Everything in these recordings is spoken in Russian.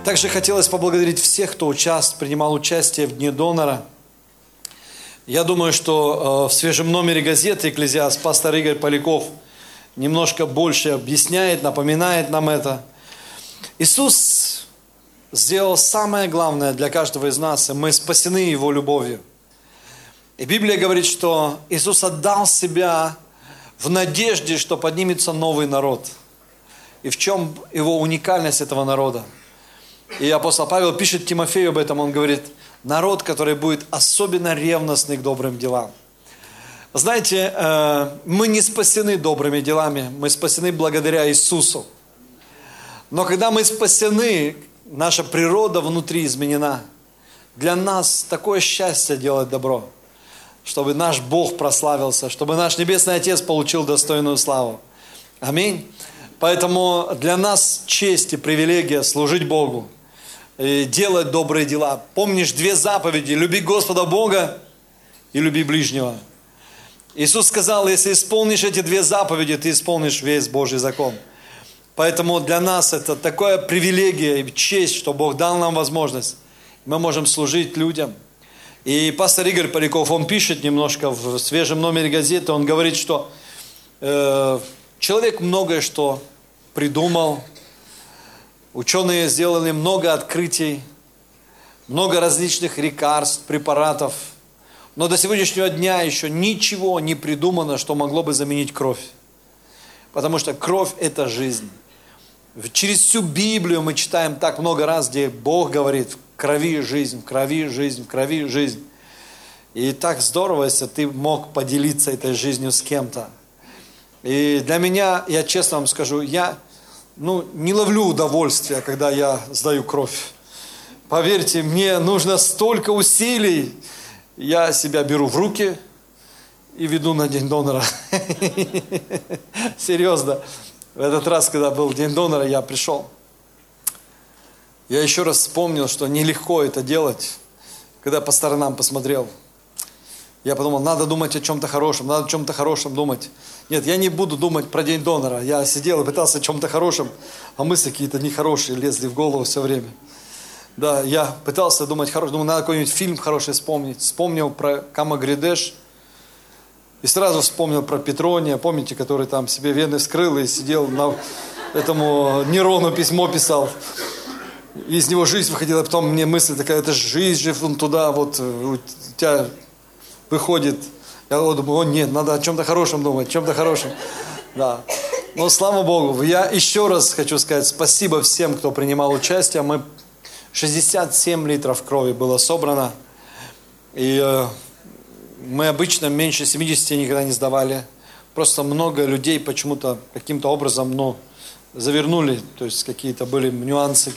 Также хотелось поблагодарить всех, кто принимал участие в Дне донора. Я думаю, что в свежем номере газеты «Экклезиаст» пастор Игорь Поляков немножко больше объясняет, напоминает нам это. Иисус сделал самое главное для каждого из нас, и мы спасены Его любовью. И Библия говорит, что Иисус отдал себя в надежде, что поднимется новый народ. И в чем его уникальность этого народа? И апостол Павел пишет Тимофею об этом, он говорит, народ, который будет особенно ревностный к добрым делам. Знаете, мы не спасены добрыми делами, мы спасены благодаря Иисусу. Но когда мы спасены, наша природа внутри изменена. Для нас такое счастье делать добро, чтобы наш Бог прославился, чтобы наш Небесный Отец получил достойную славу. Аминь. Поэтому для нас честь и привилегия служить Богу, и делать добрые дела. Помнишь 2 заповеди: люби Господа Бога и люби ближнего. Иисус сказал, если исполнишь эти 2 заповеди, ты исполнишь весь Божий закон. Поэтому для нас это такая привилегия и честь, что Бог дал нам возможность. Мы можем служить людям. И пастор Игорь Поляков, он пишет немножко в свежем номере газеты, он говорит, что человек многое что придумал, ученые сделали много открытий, много различных лекарств, препаратов, но до сегодняшнего дня еще ничего не придумано, что могло бы заменить кровь. Потому что кровь – это жизнь. Через всю Библию мы читаем так много раз, где Бог говорит: в крови жизнь, в крови жизнь, в крови жизнь. И так здорово, если ты мог поделиться этой жизнью с кем-то. И для меня, я честно вам скажу, я не ловлю удовольствия, когда я сдаю кровь. Поверьте, мне нужно столько усилий. Я себя беру в руки и веду на День донора. Серьезно. В этот раз, когда был День донора, я пришел. Я еще раз вспомнил, что нелегко это делать, когда по сторонам посмотрел. Я подумал, надо думать о чем-то хорошем, надо о чем-то хорошем думать. Нет, я не буду думать про День донора. Я сидел и пытался о чем-то хорошем, а мысли какие-то нехорошие лезли в голову все время. Да, я пытался думать хорошо, думаю, надо какой-нибудь фильм хороший вспомнить. Вспомнил про Камагридеш и сразу вспомнил про Петрония, помните, который там себе вены вскрыл и сидел на этому Нерону письмо писал. И из него жизнь выходила, потом мне мысль такая, это жизнь же вон туда, вот у тебя выходит. Я вот думаю, нет, надо о чем-то хорошем думать, о чем-то хорошем. Да. Но слава Богу, я еще раз хочу сказать спасибо всем, кто принимал участие. 67 литров крови было собрано. И мы обычно меньше 70 никогда не сдавали. Просто много людей почему-то каким-то образом завернули, то есть какие-то были нюансы.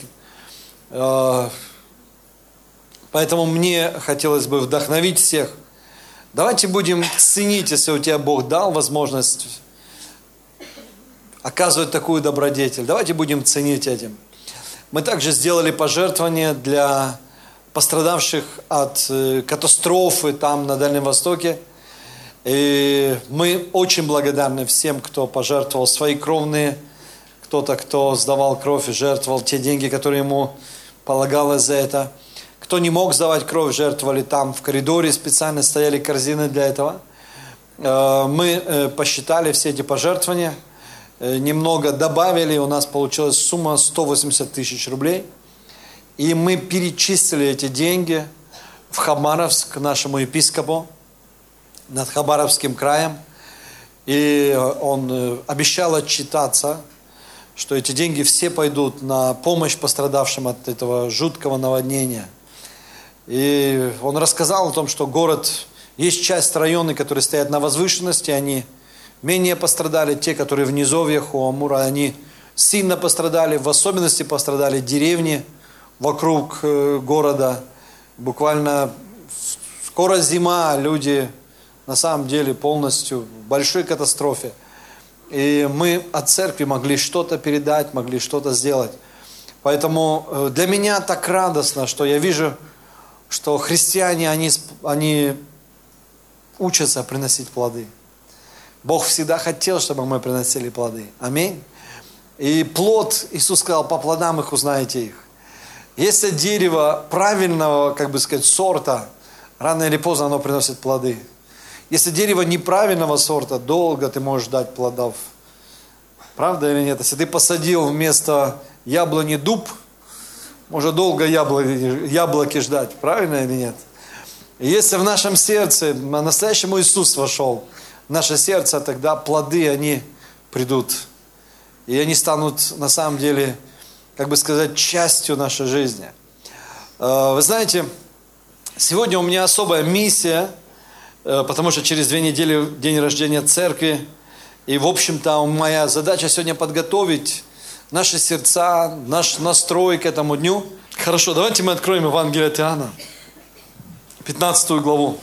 Поэтому мне хотелось бы вдохновить всех. Давайте будем ценить, если у тебя Бог дал возможность оказывать такую добродетель. Давайте будем ценить этим. Мы также сделали пожертвование для пострадавших от катастрофы там на Дальнем Востоке. И мы очень благодарны всем, кто пожертвовал свои кровные, кто-то, кто сдавал кровь и жертвовал те деньги, которые ему полагалось за это. Кто не мог сдавать кровь, жертвовали там в коридоре, специально стояли корзины для этого. Мы посчитали все эти пожертвования, немного добавили, у нас получилась сумма 180 тысяч рублей. И мы перечислили эти деньги в Хабаровск, к нашему епископу, над Хабаровским краем. И он обещал отчитаться, что эти деньги все пойдут на помощь пострадавшим от этого жуткого наводнения. И он рассказал о том, что город, есть часть районов, которые стоят на возвышенности, они менее пострадали, те, которые в низовьях у Амура, они сильно пострадали, в особенности пострадали деревни вокруг города. Буквально скоро зима, люди на самом деле полностью в большой катастрофе. И мы от церкви могли что-то передать, могли что-то сделать. Поэтому для меня так радостно, что я вижу, что христиане, они учатся приносить плоды. Бог всегда хотел, чтобы мы приносили плоды. Аминь. И плод, Иисус сказал, по плодам их узнаете их. Если дерево правильного, как бы сказать, сорта, рано или поздно оно приносит плоды. Если дерево неправильного сорта, долго ты можешь ждать плодов. Правда или нет? Если ты посадил вместо яблони дуб, можно долго яблоки ждать. Правильно или нет? И если в нашем сердце настоящему Иисус вошел в наше сердце, тогда плоды, они придут. И они станут, на самом деле, как бы сказать, частью нашей жизни. Вы знаете, сегодня у меня особая миссия, потому что через 2 недели день рождения церкви. И, в общем-то, моя задача сегодня подготовить наши сердца, наш настрой к этому дню. Хорошо, давайте мы откроем Евангелие от Иоанна, 15 главу.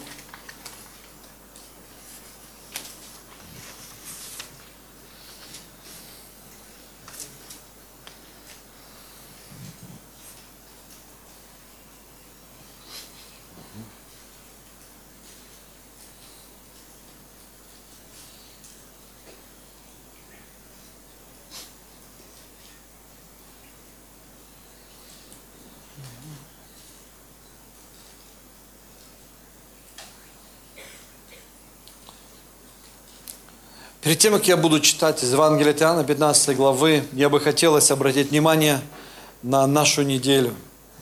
Перед тем, как я буду читать из Евангелия от Иоанна, 15 главы, я бы хотелось обратить внимание на нашу неделю.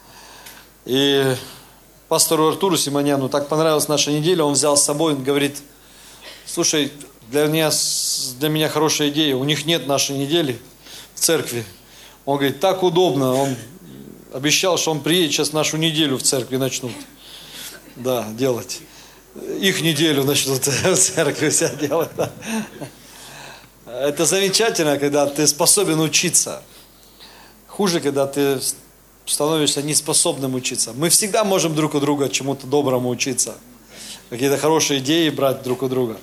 И пастору Артуру Симоняну так понравилась наша неделя, он взял с собой, он говорит: слушай, для меня хорошая идея, у них нет нашей недели в церкви. Он говорит, так удобно, он обещал, что он приедет, сейчас нашу неделю в церкви начнут делать. Их неделю начнут в церкви вся делать. Да. Это замечательно, когда ты способен учиться. Хуже, когда ты становишься неспособным учиться. Мы всегда можем друг у друга чему-то доброму учиться. Какие-то хорошие идеи брать друг у друга.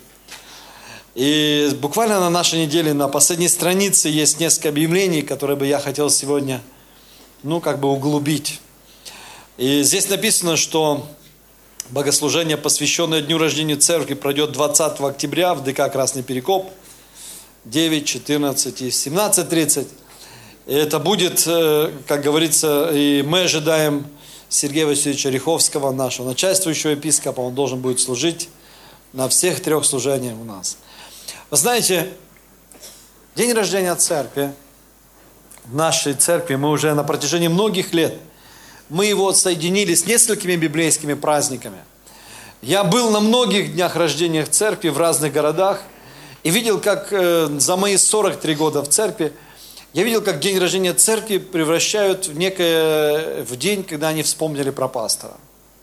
И буквально на нашей неделе, на последней странице есть несколько объявлений, которые бы я хотел сегодня, углубить. И здесь написано, что богослужение, посвященное Дню рождения церкви, пройдет 20 октября в ДК «Красный Перекоп», 9, 14 и 17:30. И это будет, как говорится, и мы ожидаем Сергея Васильевича Риховского, нашего начальствующего епископа. Он должен будет служить на всех 3 служениях у нас. Вы знаете, день рождения церкви, в нашей церкви, мы уже на протяжении многих лет, мы его соединили с несколькими библейскими праздниками. Я был на многих днях рождения церкви в разных городах и видел, как за мои 43 года в церкви, я видел, как день рождения церкви превращают в день, когда они вспомнили про пастора.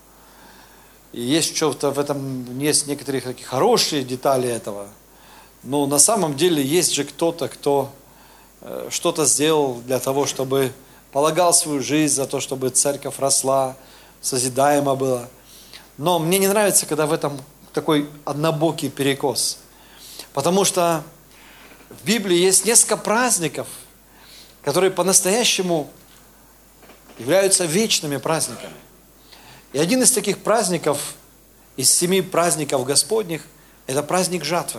И есть что-то в этом, есть некоторые такие хорошие детали этого. Но на самом деле есть же кто-то, кто что-то сделал для того, чтобы полагал свою жизнь за то, чтобы церковь росла, созидаема была. Но мне не нравится, когда в этом такой однобокий перекос. Потому что в Библии есть несколько праздников, которые по-настоящему являются вечными праздниками. И один из таких праздников, из 7 праздников Господних, это праздник жатвы.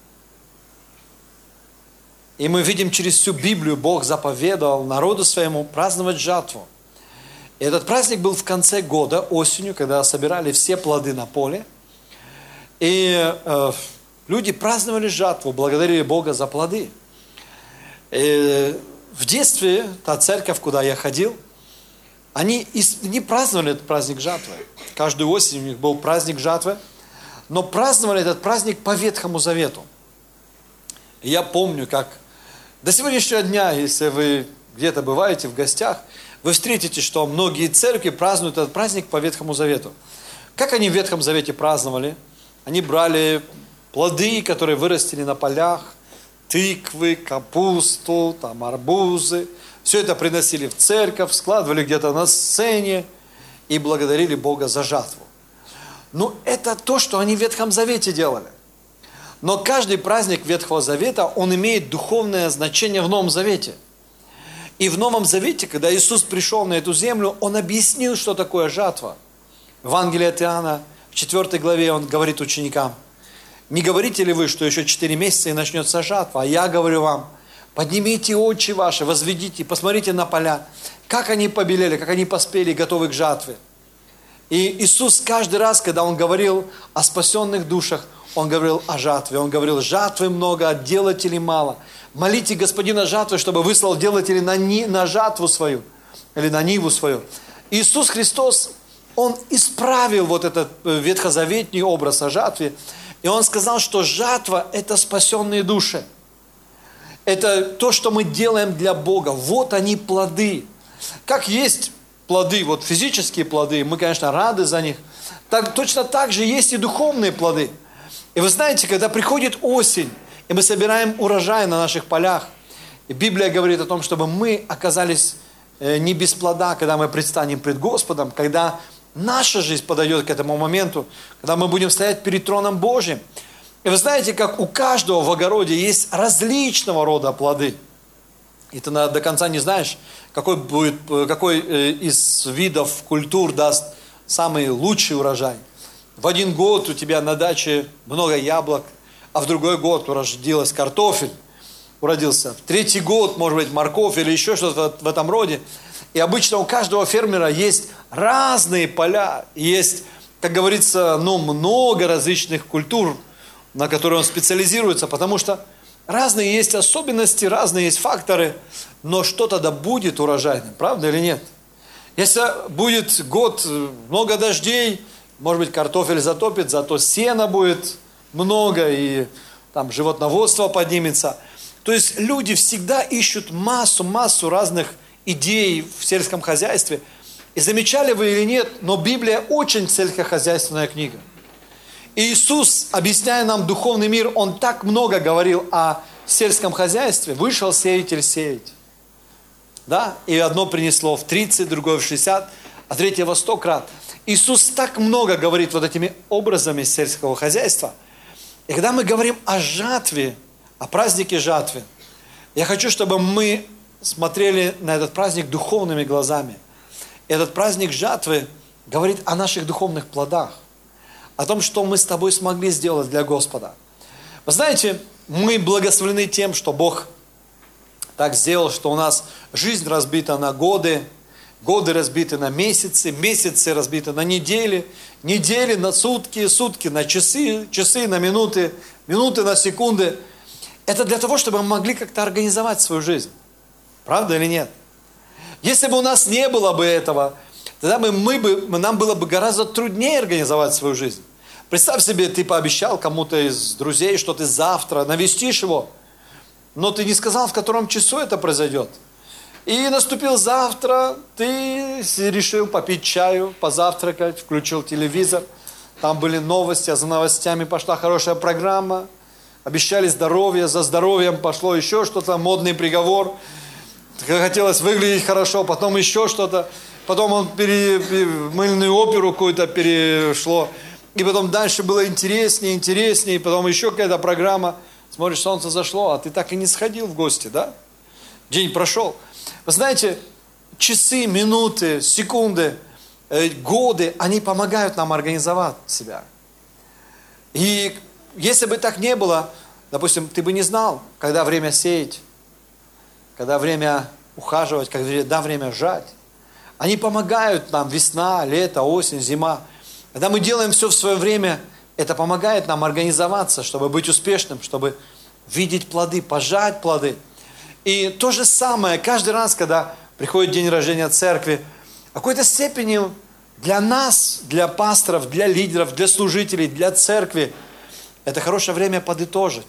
И мы видим через всю Библию, Бог заповедовал народу своему праздновать жатву. И этот праздник был в конце года, осенью, когда собирали все плоды на поле. И люди праздновали жатву, благодарили Бога за плоды. И в детстве, та церковь, куда я ходил, они не праздновали этот праздник жатвы. Каждую осень у них был праздник жатвы, но праздновали этот праздник по Ветхому Завету. И я помню, как до сегодняшнего дня, если вы где-то бываете в гостях, вы встретите, что многие церкви празднуют этот праздник по Ветхому Завету. Как они в Ветхом Завете праздновали? Они брали плоды, которые вырастили на полях, тыквы, капусту, арбузы. Все это приносили в церковь, складывали где-то на сцене и благодарили Бога за жатву. Ну, это то, что они в Ветхом Завете делали. Но каждый праздник Ветхого Завета, он имеет духовное значение в Новом Завете. И в Новом Завете, когда Иисус пришел на эту землю, Он объяснил, что такое жатва. В Евангелии от Иоанна, в 4 главе, Он говорит ученикам: не говорите ли вы, что еще 4 месяца и начнется жатва? А я говорю вам, Поднимите очи ваши, возведите, посмотрите на поля, как они побелели, как они поспели, готовы к жатве. И Иисус каждый раз, когда Он говорил о спасенных душах, Он говорил о жатве. Он говорил, жатвы много, а делателей мало. Молите Господина жатвы, чтобы выслал делателей на жатву свою, или на ниву свою. Иисус Христос, Он исправил вот этот ветхозаветний образ о жатве. И Он сказал, что жатва – это спасенные души. Это то, что мы делаем для Бога. Вот они плоды. Как есть плоды, вот физические плоды, мы, конечно, рады за них. Точно так же есть и духовные плоды. И вы знаете, когда приходит осень, и мы собираем урожай на наших полях, и Библия говорит о том, чтобы мы оказались не без плода, когда мы предстанем пред Господом, когда наша жизнь подойдет к этому моменту, когда мы будем стоять перед троном Божьим. И вы знаете, как у каждого в огороде есть различного рода плоды. И ты до конца не знаешь, какой из видов культур даст самый лучший урожай. В один год у тебя на даче много яблок, а в другой год уродилась картофель, уродился. В третий год, может быть, морковь или еще что-то в этом роде. И обычно у каждого фермера есть разные поля, есть, как говорится, много различных культур, на которые он специализируется, потому что разные есть особенности, разные есть факторы, но что-то да будет урожайным, правда или нет? Если будет год много дождей, может быть, картофель затопит, зато сена будет много, и там животноводство поднимется. То есть люди всегда ищут массу разных идей в сельском хозяйстве. И замечали вы или нет, но Библия очень сельскохозяйственная книга. И Иисус, объясняя нам духовный мир, Он так много говорил о сельском хозяйстве. Вышел сеятель сеять. Да? И одно принесло в 30, другое в 60, а третье во 100 крат. Иисус так много говорит вот этими образами сельского хозяйства. И когда мы говорим о жатве, о празднике жатвы, я хочу, чтобы мы смотрели на этот праздник духовными глазами. Этот праздник жатвы говорит о наших духовных плодах, о том, что мы с тобой смогли сделать для Господа. Вы знаете, мы благословлены тем, что Бог так сделал, что у нас жизнь разбита на годы, годы разбиты на месяцы, месяцы разбиты на недели, недели на сутки, сутки на часы, часы на минуты, минуты на секунды. Это для того, чтобы мы могли как-то организовать свою жизнь. Правда или нет? Если бы у нас не было бы этого, тогда нам было бы гораздо труднее организовать свою жизнь. Представь себе, ты пообещал кому-то из друзей, что ты завтра навестишь его, но ты не сказал, в котором часу это произойдет. И наступил завтра, ты решил попить чаю, позавтракать, включил телевизор, там были новости, а за новостями пошла хорошая программа, обещали здоровье, за здоровьем пошло еще что-то, модный приговор, хотелось выглядеть хорошо, потом еще что-то, потом он мыльную оперу какую-то перешло, и потом дальше было интереснее, и потом еще какая-то программа, смотришь, солнце зашло, а ты так и не сходил в гости, да? День прошел. Вы знаете, часы, минуты, секунды, годы, они помогают нам организовать себя. И если бы так не было, допустим, ты бы не знал, когда время сеять, когда время ухаживать, когда время жать. Они помогают нам весна, лето, осень, зима. Когда мы делаем все в свое время, это помогает нам организоваться, чтобы быть успешным, чтобы видеть плоды, пожать плоды. И то же самое, каждый раз, когда приходит день рождения церкви, в какой-то степени для нас, для пасторов, для лидеров, для служителей, для церкви, это хорошее время подытожить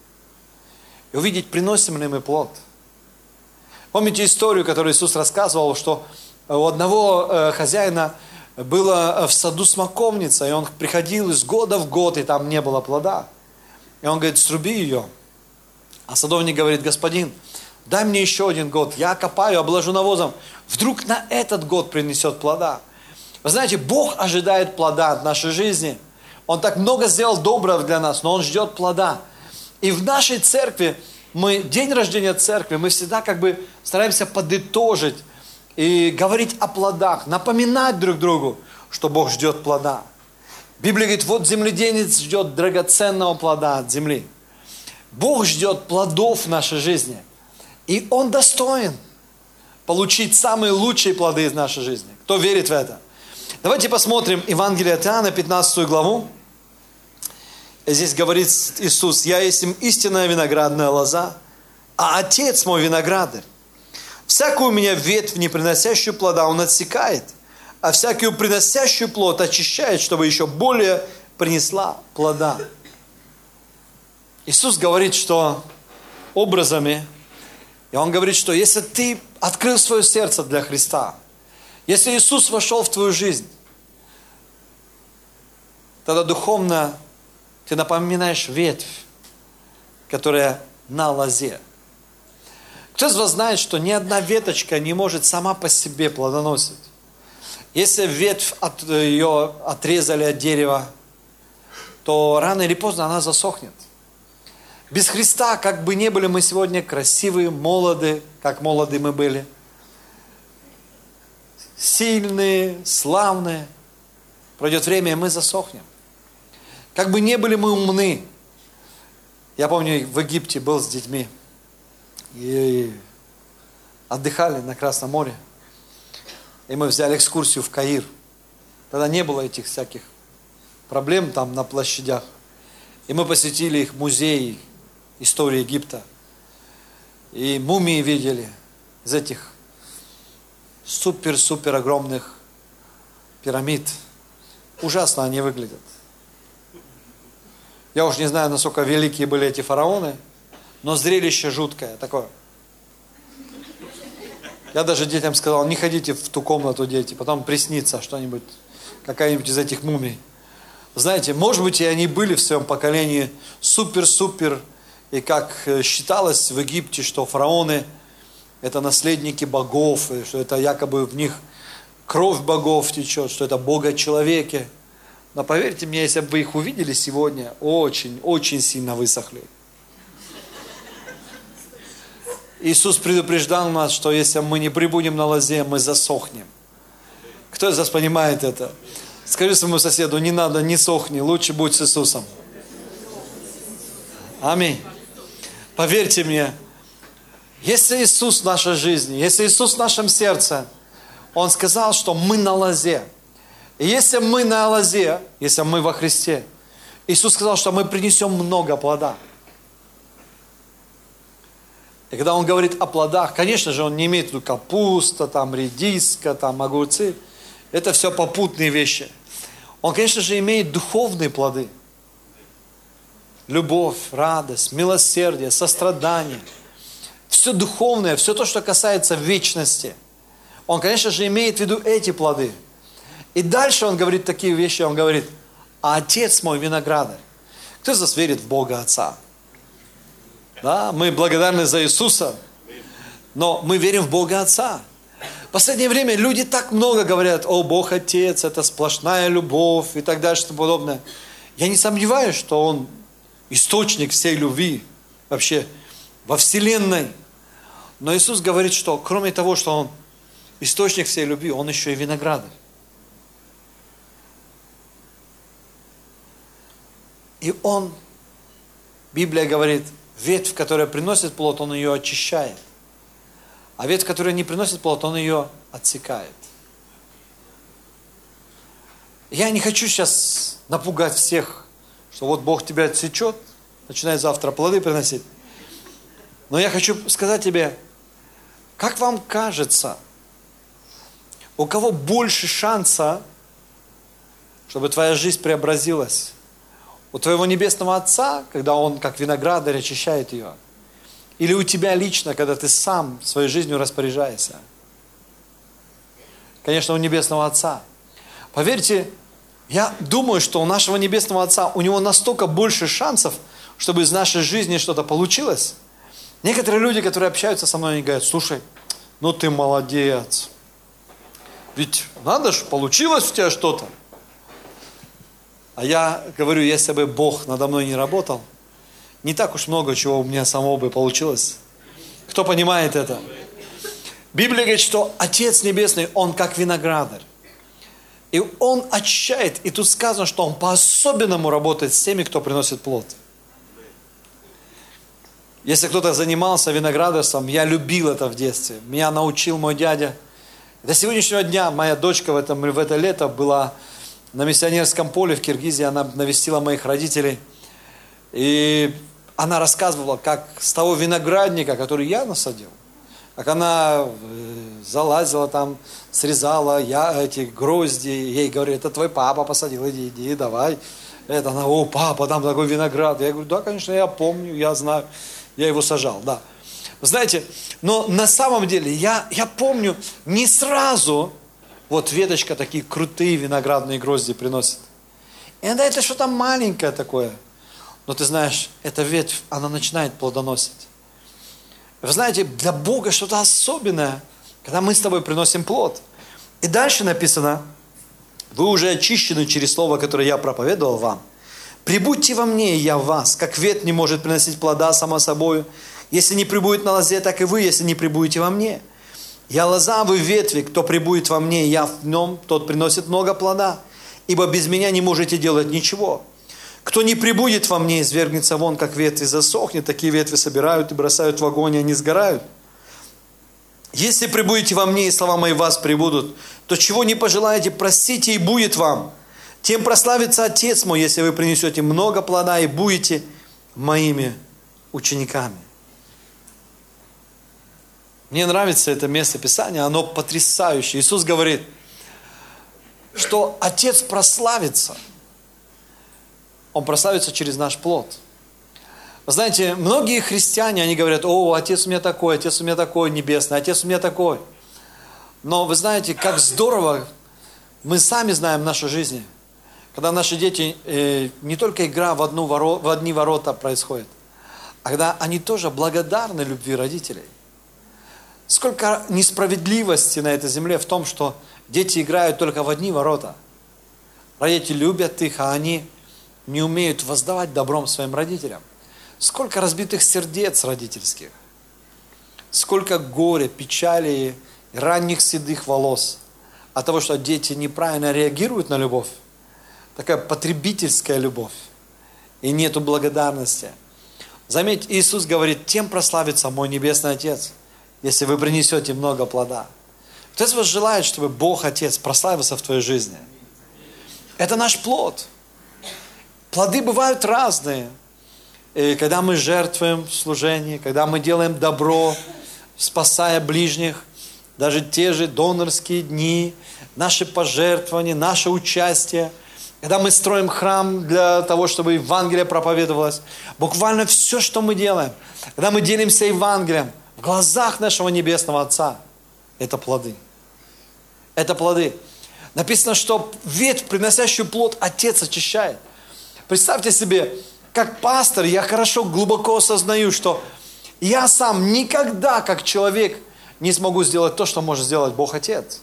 и увидеть, приносим ли мы плод. Помните историю, которую Иисус рассказывал, что у одного хозяина была в саду смоковница, и он приходил из года в год, и там не было плода. И он говорит, сруби ее. А садовник говорит, господин, дай мне еще один год, я копаю, обложу навозом, вдруг на этот год принесет плода. Вы знаете, Бог ожидает плода от нашей жизни. Он так много сделал доброго для нас, но Он ждет плода. И в нашей церкви, день рождения церкви, мы всегда стараемся подытожить и говорить о плодах, напоминать друг другу, что Бог ждет плода. Библия говорит, вот земледелец ждет драгоценного плода от земли. Бог ждет плодов в нашей жизни. И Он достоин получить самые лучшие плоды из нашей жизни. Кто верит в это? Давайте посмотрим Евангелие от Иоанна, 15 главу. Здесь говорит Иисус: «Я есть истинная виноградная лоза, а Отец мой виноградарь. Всякую у меня ветвь, не приносящую плода, Он отсекает, а всякую приносящую плод очищает, чтобы еще более принесла плода». Иисус говорит, что образами, и Он говорит, что если ты открыл свое сердце для Христа, если Иисус вошел в твою жизнь, тогда духовно ты напоминаешь ветвь, которая на лозе. Кто из вас знает, что ни одна веточка не может сама по себе плодоносить? Если ветвь ее отрезали от дерева, то рано или поздно она засохнет. Без Христа, как бы ни были мы сегодня красивые, молоды, как молоды мы были, сильные, славные, пройдет время, и мы засохнем. Как бы ни были мы умны. Я помню, в Египте был с детьми, и отдыхали на Красном море. И мы взяли экскурсию в Каир. Тогда не было этих всяких проблем там на площадях. И мы посетили их музей истории Египта. И мумии видели из этих супер-супер огромных пирамид. Ужасно они выглядят. Я уж не знаю, насколько великие были эти фараоны, но зрелище жуткое такое. Я даже детям сказал: не ходите в ту комнату, дети, потом приснится что-нибудь, какая-нибудь из этих мумий. Знаете, может быть, и они были в своем поколении супер-супер, и как считалось в Египте, что фараоны – это наследники богов, и что это якобы в них кровь богов течет, что это бога-человеки. Но поверьте мне, если бы вы их увидели сегодня, очень сильно высохли. Иисус предупреждал нас, что если мы не прибудем на лозе, мы засохнем. Кто из вас понимает это? Скажи своему соседу: не надо, не сохни, лучше будь с Иисусом. Аминь. Поверьте мне, если Иисус в нашей жизни, если Иисус в нашем сердце, Он сказал, что мы на лозе. И если мы на лозе, если мы во Христе, Иисус сказал, что мы принесем много плода. И когда Он говорит о плодах, конечно же, Он не имеет в виду капуста, там, редиска, там, огурцы. Это все попутные вещи. Он, конечно же, имеет духовные плоды. Любовь, радость, милосердие, сострадание. Все духовное, все то, что касается вечности. Он, конечно же, имеет в виду эти плоды. И дальше Он говорит такие вещи. Он говорит: а Отец мой виноградарь. Кто из вас верит в Бога Отца? Да, мы благодарны за Иисуса, но мы верим в Бога Отца. В последнее время люди так много говорят: о, Бог Отец, это сплошная любовь и так далее, и тому подобное. Я не сомневаюсь, что Он источник всей любви вообще во Вселенной. Но Иисус говорит, что кроме того, что Он источник всей любви, Он еще и виноградарь. И Он, Библия говорит, ветвь, которая приносит плод, Он ее очищает. А ветвь, которая не приносит плод, Он ее отсекает. Я не хочу сейчас напугать всех, что вот Бог тебя отсечет, начинай завтра плоды приносить. Но я хочу сказать тебе, как вам кажется, у кого больше шанса, чтобы твоя жизнь преобразилась? У твоего Небесного Отца, когда Он как виноградарь очищает ее? Или у тебя лично, когда ты сам своей жизнью распоряжаешься? Конечно, у Небесного Отца. Поверьте, я думаю, что у нашего Небесного Отца, у Него настолько больше шансов, чтобы из нашей жизни что-то получилось. Некоторые люди, которые общаются со мной, они говорят: слушай, ну ты молодец. Ведь надо же, получилось у тебя что-то. А я говорю, если бы Бог надо мной не работал, не так уж много чего у меня самого бы получилось. Кто понимает это? Библия говорит, что Отец Небесный, Он как виноградарь. И Он очищает. И тут сказано, что Он по-особенному работает с теми, кто приносит плод. Если кто-то занимался виноградарством, я любил это в детстве. Меня научил мой дядя. До сегодняшнего дня моя дочка в это лето была на миссионерском поле в Киргизии. Она навестила моих родителей. И она рассказывала, как с того виноградника, который я насадил, как она залазила там, срезала эти грозди. Ей говорят, это твой папа посадил, иди, давай. Это она, о, папа, там такой виноград. Я говорю, да, конечно, я помню, я знаю. Я его сажал, да. Знаете, но на самом деле я помню, не сразу вот веточка такие крутые виноградные грозди приносит. Иногда это что-то маленькое такое. Но ты знаешь, эта ветвь, она начинает плодоносить. Вы знаете, для Бога что-то особенное, когда мы с тобой приносим плод. И дальше написано, вы уже очищены через слово, которое я проповедовал вам. Прибудьте во мне, и я в вас, как ветвь не может приносить плода само собою. Если не прибудет на лозе, так и вы, если не прибудете во мне. Я лоза, вы ветви, кто прибудет во мне, и я в нем, тот приносит много плода. Ибо без меня не можете делать ничего. Кто не прибудет во мне, извергнется вон, как ветви засохнет. Такие ветви собирают и бросают в огонь, и они сгорают. Если прибудете во мне, и слова мои в вас прибудут, то чего не пожелаете, просите, и будет вам. Тем прославится Отец мой, если вы принесете много плода и будете моими учениками. Мне нравится это место Писания, оно потрясающее. Иисус говорит, что Отец прославится. Он прославится через наш плод. Вы знаете, многие христиане, они говорят, о, Отец у меня такой небесный, Отец у меня такой. Но вы знаете, как здорово, мы сами знаем в нашей жизни, когда наши дети, не только игра в одни ворота происходит, а когда они тоже благодарны любви родителей. Сколько несправедливости на этой земле в том, что дети играют только в одни ворота. Родители любят их, а они не умеют воздавать добром своим родителям. Сколько разбитых сердец родительских. Сколько горя, печали, ранних седых волос от того, что дети неправильно реагируют на любовь. Такая потребительская любовь. И нету благодарности. Заметь, Иисус говорит, тем прославится мой Небесный Отец, если вы принесете много плода. Кто из вас желает, чтобы Бог Отец прославился в твоей жизни? Это наш плод. Плоды бывают разные. И когда мы жертвуем в служении, когда мы делаем добро, спасая ближних, даже те же донорские дни, наши пожертвования, наше участие, когда мы строим храм для того, чтобы Евангелие проповедовалось, буквально все, что мы делаем, когда мы делимся Евангелием, в глазах нашего Небесного Отца, это плоды. Это плоды. Написано, что ветвь, приносящую плод, Отец очищает. Представьте себе, как пастор, я хорошо, глубоко осознаю, что я сам никогда, как человек, не смогу сделать то, что может сделать Бог Отец.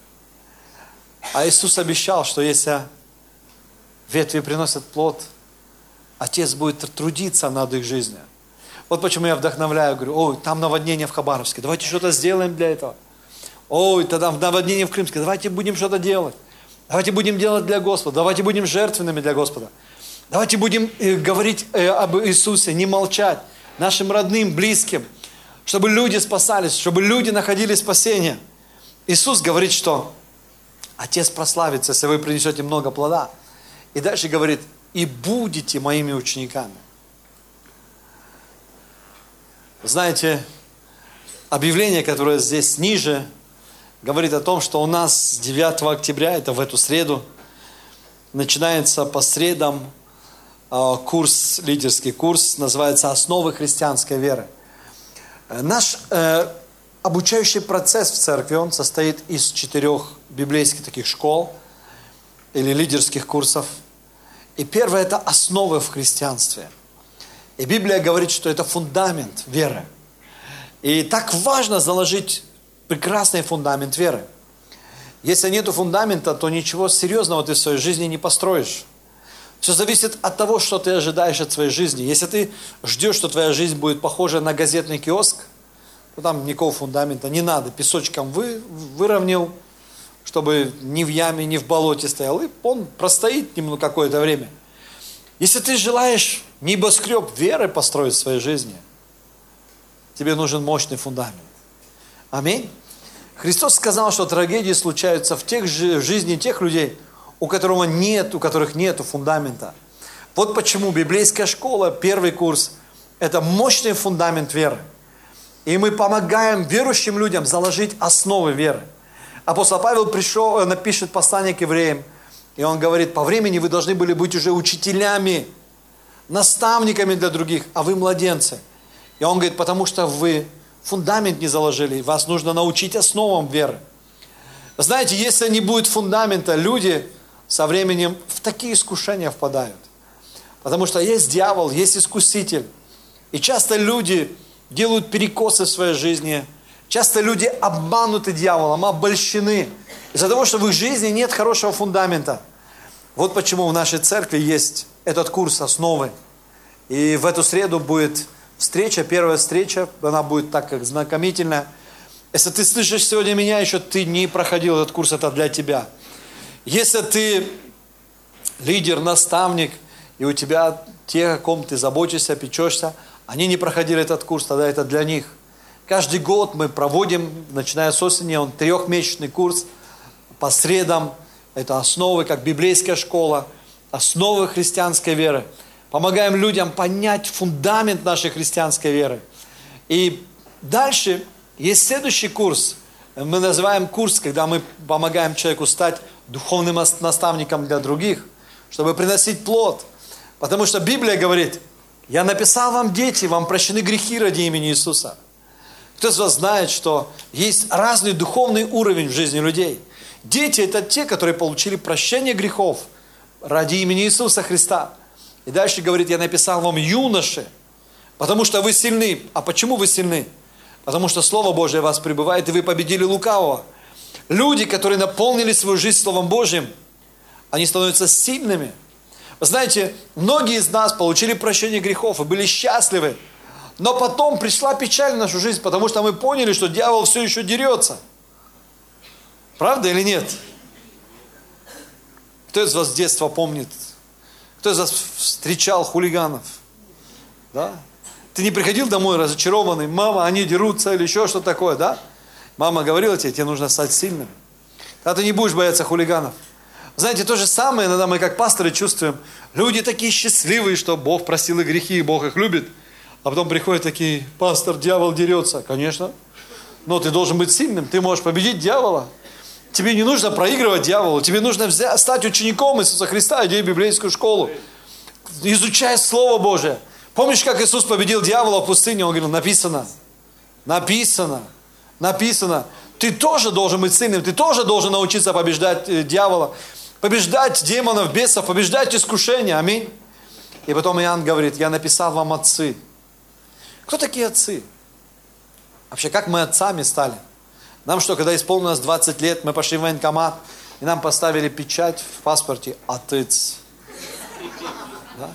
А Иисус обещал, что если ветви приносят плод, Отец будет трудиться над их жизнью. Вот почему я вдохновляю, говорю, ой, там наводнение в Хабаровске, давайте что-то сделаем для этого. Ой, тогда наводнение в Крымске, давайте будем что-то делать. Давайте будем делать для Господа, давайте будем жертвенными для Господа. Давайте будем говорить об Иисусе, не молчать нашим родным, близким, чтобы люди спасались, чтобы люди находили спасение. Иисус говорит, что Отец прославится, если вы принесете много плода. И дальше говорит, и будете моими учениками. Знаете, объявление, которое здесь ниже, говорит о том, что у нас с 9 октября, это в эту среду, начинается по средам курс, лидерский курс, называется «Основы христианской веры». Наш обучающий процесс в церкви, он состоит из 4 библейских таких школ или лидерских курсов. И первое – это основы в христианстве. И Библия говорит, что это фундамент веры. И так важно заложить прекрасный фундамент веры. Если нет фундамента, то ничего серьезного ты в своей жизни не построишь. Все зависит от того, что ты ожидаешь от своей жизни. Если ты ждешь, что твоя жизнь будет похожа на газетный киоск, то там никакого фундамента не надо. Песочком выровнял, чтобы ни в яме, ни в болоте стоял. И он простоит немного какое-то время. Если ты желаешь небоскреб веры построить в своей жизни, тебе нужен мощный фундамент. Аминь. Христос сказал, что трагедии случаются в жизни тех людей, у которых нет фундамента. Вот почему библейская школа, первый курс, это мощный фундамент веры. И мы помогаем верующим людям заложить основы веры. Апостол Павел напишет послание к евреям, и он говорит: по времени вы должны были быть уже учителями, наставниками для других, а вы младенцы. И он говорит: потому что вы фундамент не заложили, вас нужно научить основам веры. Знаете, если не будет фундамента, люди со временем в такие искушения впадают. Потому что есть дьявол, есть искуситель. И часто люди делают перекосы в своей жизни. Часто люди обмануты дьяволом, обольщены. Из-за того, что в их жизни нет хорошего фундамента. Вот почему в нашей церкви есть этот курс «Основы». И в эту среду будет встреча, первая встреча. Она будет так как знакомительная. Если ты слышишь сегодня меня, еще ты не проходил этот курс, это для тебя. Если ты лидер, наставник, и у тебя те, о ком ты заботишься, печешься, они не проходили этот курс, тогда это для них. Каждый год мы проводим, начиная с осени, он 3-месячный курс по средам. Это основы, как библейская школа, основы христианской веры. Помогаем людям понять фундамент нашей христианской веры. И дальше есть следующий курс. Мы называем курс, когда мы помогаем человеку стать духовным наставником для других, чтобы приносить плод. Потому что Библия говорит: я написал вам, дети, вам прощены грехи ради имени Иисуса. Кто из вас знает, что есть разный духовный уровень в жизни людей? Дети – это те, которые получили прощение грехов ради имени Иисуса Христа. И дальше говорит: я написал вам, юноши, потому что вы сильны. А почему вы сильны? Потому что Слово Божие в вас пребывает, и вы победили лукавого. Люди, которые наполнили свою жизнь Словом Божьим, они становятся сильными. Вы знаете, многие из нас получили прощение грехов и были счастливы. Но потом пришла печаль в нашу жизнь, потому что мы поняли, что дьявол все еще дерется. Правда или нет? Кто из вас с детства помнит? Кто из вас встречал хулиганов? Да? Ты не приходил домой разочарованный: мама, они дерутся или еще что такое, да? Мама говорила тебе нужно стать сильным. Тогда ты не будешь бояться хулиганов. Знаете, то же самое иногда мы как пасторы чувствуем. Люди такие счастливые, что Бог простил их грехи, и Бог их любит. А потом приходят такие: пастор, дьявол дерется. Конечно. Но ты должен быть сильным, ты можешь победить дьявола. Тебе не нужно проигрывать дьяволу, тебе нужно стать учеником Иисуса Христа, иди в библейскую школу. Изучай Слово Божие. Помнишь, как Иисус победил дьявола в пустыне? Он говорил: написано, написано, написано. Ты тоже должен быть сильным, ты тоже должен научиться побеждать дьявола, побеждать демонов, бесов, побеждать искушения. Аминь. И потом Иоанн говорит: я написал вам отцы. Кто такие отцы? Вообще, как мы отцами стали? Нам что, когда исполнилось 20 лет, мы пошли в военкомат, и нам поставили печать в паспорте «Отец». Да?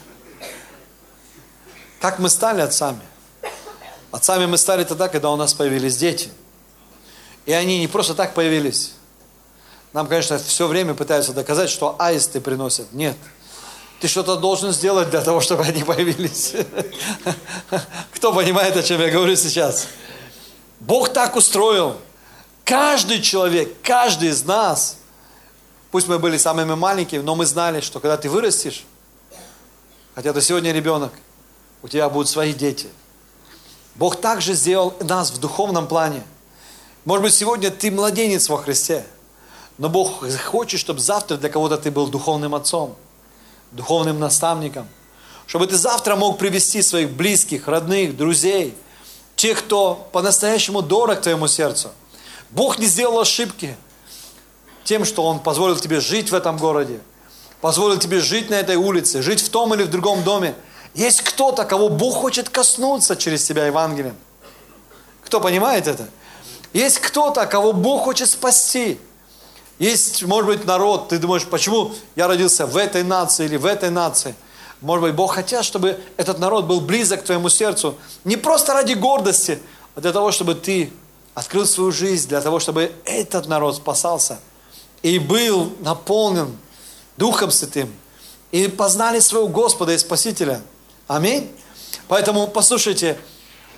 Как мы стали отцами? Отцами мы стали тогда, когда у нас появились дети. И они не просто так появились. Нам, конечно, все время пытаются доказать, что аисты приносят. Нет. Ты что-то должен сделать для того, чтобы они появились. Кто понимает, о чем я говорю сейчас? Бог так устроил. Каждый человек, каждый из нас, пусть мы были самыми маленькими, но мы знали, что когда ты вырастешь, хотя ты сегодня ребенок, у тебя будут свои дети. Бог также сделал нас в духовном плане. Может быть, сегодня ты младенец во Христе, но Бог хочет, чтобы завтра для кого-то ты был духовным отцом, духовным наставником, чтобы ты завтра мог привести своих близких, родных, друзей, тех, кто по-настоящему дорог твоему сердцу. Бог не сделал ошибки тем, что Он позволил тебе жить в этом городе, позволил тебе жить на этой улице, жить в том или в другом доме. Есть кто-то, кого Бог хочет коснуться через тебя Евангелием. Кто понимает это? Есть кто-то, кого Бог хочет спасти. Есть, может быть, народ, ты думаешь, почему я родился в этой нации или в этой нации? Может быть, Бог хотел, чтобы этот народ был близок к твоему сердцу. Не просто ради гордости, а для того, чтобы ты открыл свою жизнь, для того, чтобы этот народ спасался и был наполнен Духом Святым, и познали своего Господа и Спасителя. Аминь. Поэтому, послушайте,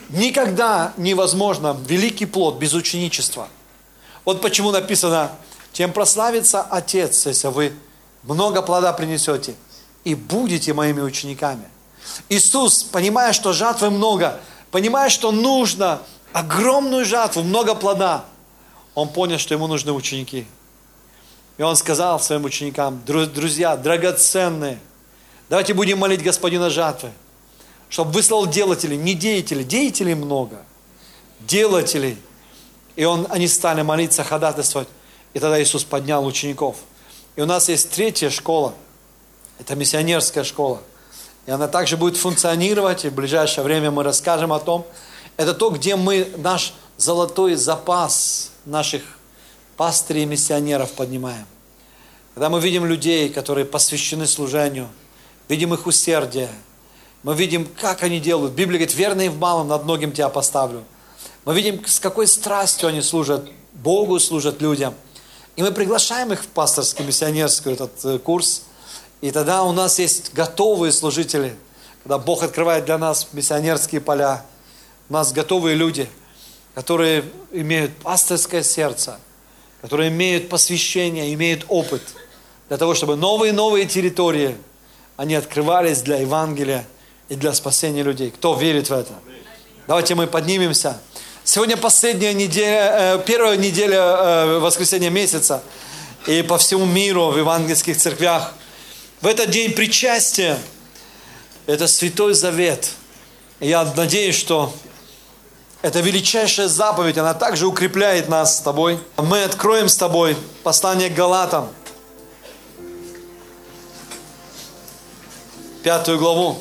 Никогда невозможно великий плод без ученичества. Вот почему написано, тем прославится Отец, если вы много плода принесете и будете моими учениками. Иисус, понимая, что жатвы много, понимая, что нужно огромную жатву, много плода, Он понял, что Ему нужны ученики. И Он сказал своим ученикам: друзья, драгоценные, давайте будем молить Господина жатвы, чтобы выслал делателей, не деятелей, деятелей много, делателей. И они стали молиться, ходатайствовать. И тогда Иисус поднял учеников. И у нас есть третья школа, это миссионерская школа. И она также будет функционировать, и в ближайшее время мы расскажем о том. Это то, где мы наш золотой запас наших пастырей и миссионеров поднимаем. Когда мы видим людей, которые посвящены служению, видим их усердие, мы видим, как они делают. Библия говорит: верные в малом, над многим тебя поставлю. Мы видим, с какой страстью они служат Богу, служат людям. И мы приглашаем их в пасторский, миссионерский этот курс. И тогда у нас есть готовые служители. Когда Бог открывает для нас миссионерские поля, у нас готовые люди, которые имеют пасторское сердце, которые имеют посвящение, имеют опыт, для того, чтобы новые территории, они открывались для Евангелия и для спасения людей. Кто верит в это? Давайте мы поднимемся. Сегодня последняя неделя, первая неделя воскресенья месяца, и по всему миру в евангельских церквях в этот день причастия – это Святой Завет. И я надеюсь, что эта величайшая заповедь, она также укрепляет нас с тобой. Мы откроем с тобой послание к Галатам, 5 главу.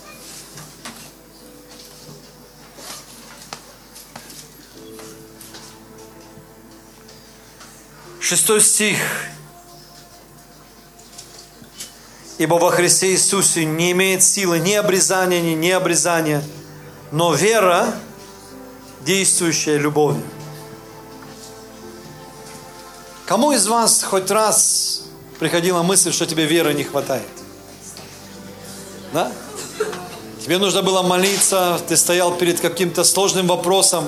6 стих. Ибо во Христе Иисусе не имеет силы ни обрезания, ни необрезания, но вера, действующая любовью. Кому из вас хоть раз приходила мысль, что тебе веры не хватает? Да? Тебе нужно было молиться, ты стоял перед каким-то сложным вопросом,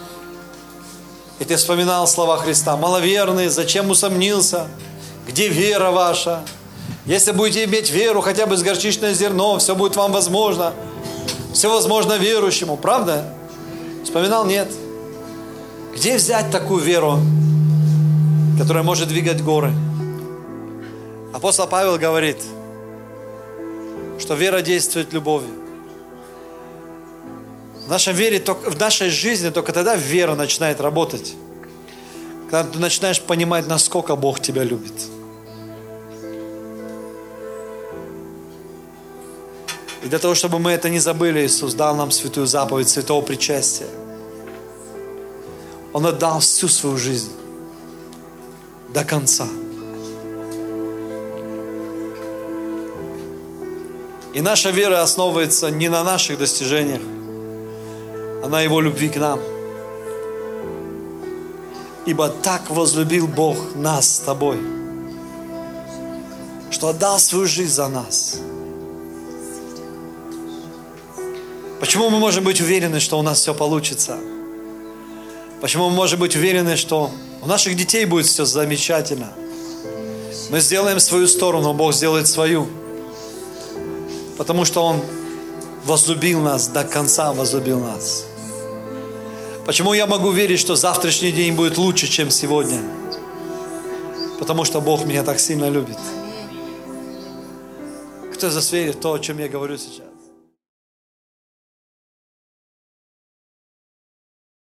и ты вспоминал слова Христа: маловерный, зачем усомнился? Где вера ваша? Если будете иметь веру, хотя бы с горчичное зерно, все будет вам возможно. Все возможно верующему. Правда? Вспоминал? Нет. Где взять такую веру, которая может двигать горы? Апостол Павел говорит, что вера действует любовью. В нашей жизни только тогда вера начинает работать, когда ты начинаешь понимать, насколько Бог тебя любит. И для того, чтобы мы это не забыли, Иисус дал нам святую заповедь святого причастия. Он отдал всю свою жизнь до конца. И наша вера основывается не на наших достижениях, а на Его любви к нам. Ибо так возлюбил Бог нас с тобой, что отдал свою жизнь за нас. Почему мы можем быть уверены, что у нас все получится? Почему мы можем быть уверены, что у наших детей будет все замечательно? Мы сделаем свою сторону, Бог сделает свою. Потому что Он возлюбил нас, до конца возлюбил нас. Почему я могу верить, что завтрашний день будет лучше, чем сегодня? Потому что Бог меня так сильно любит. Кто из вас верит в то, о чем я говорю сейчас?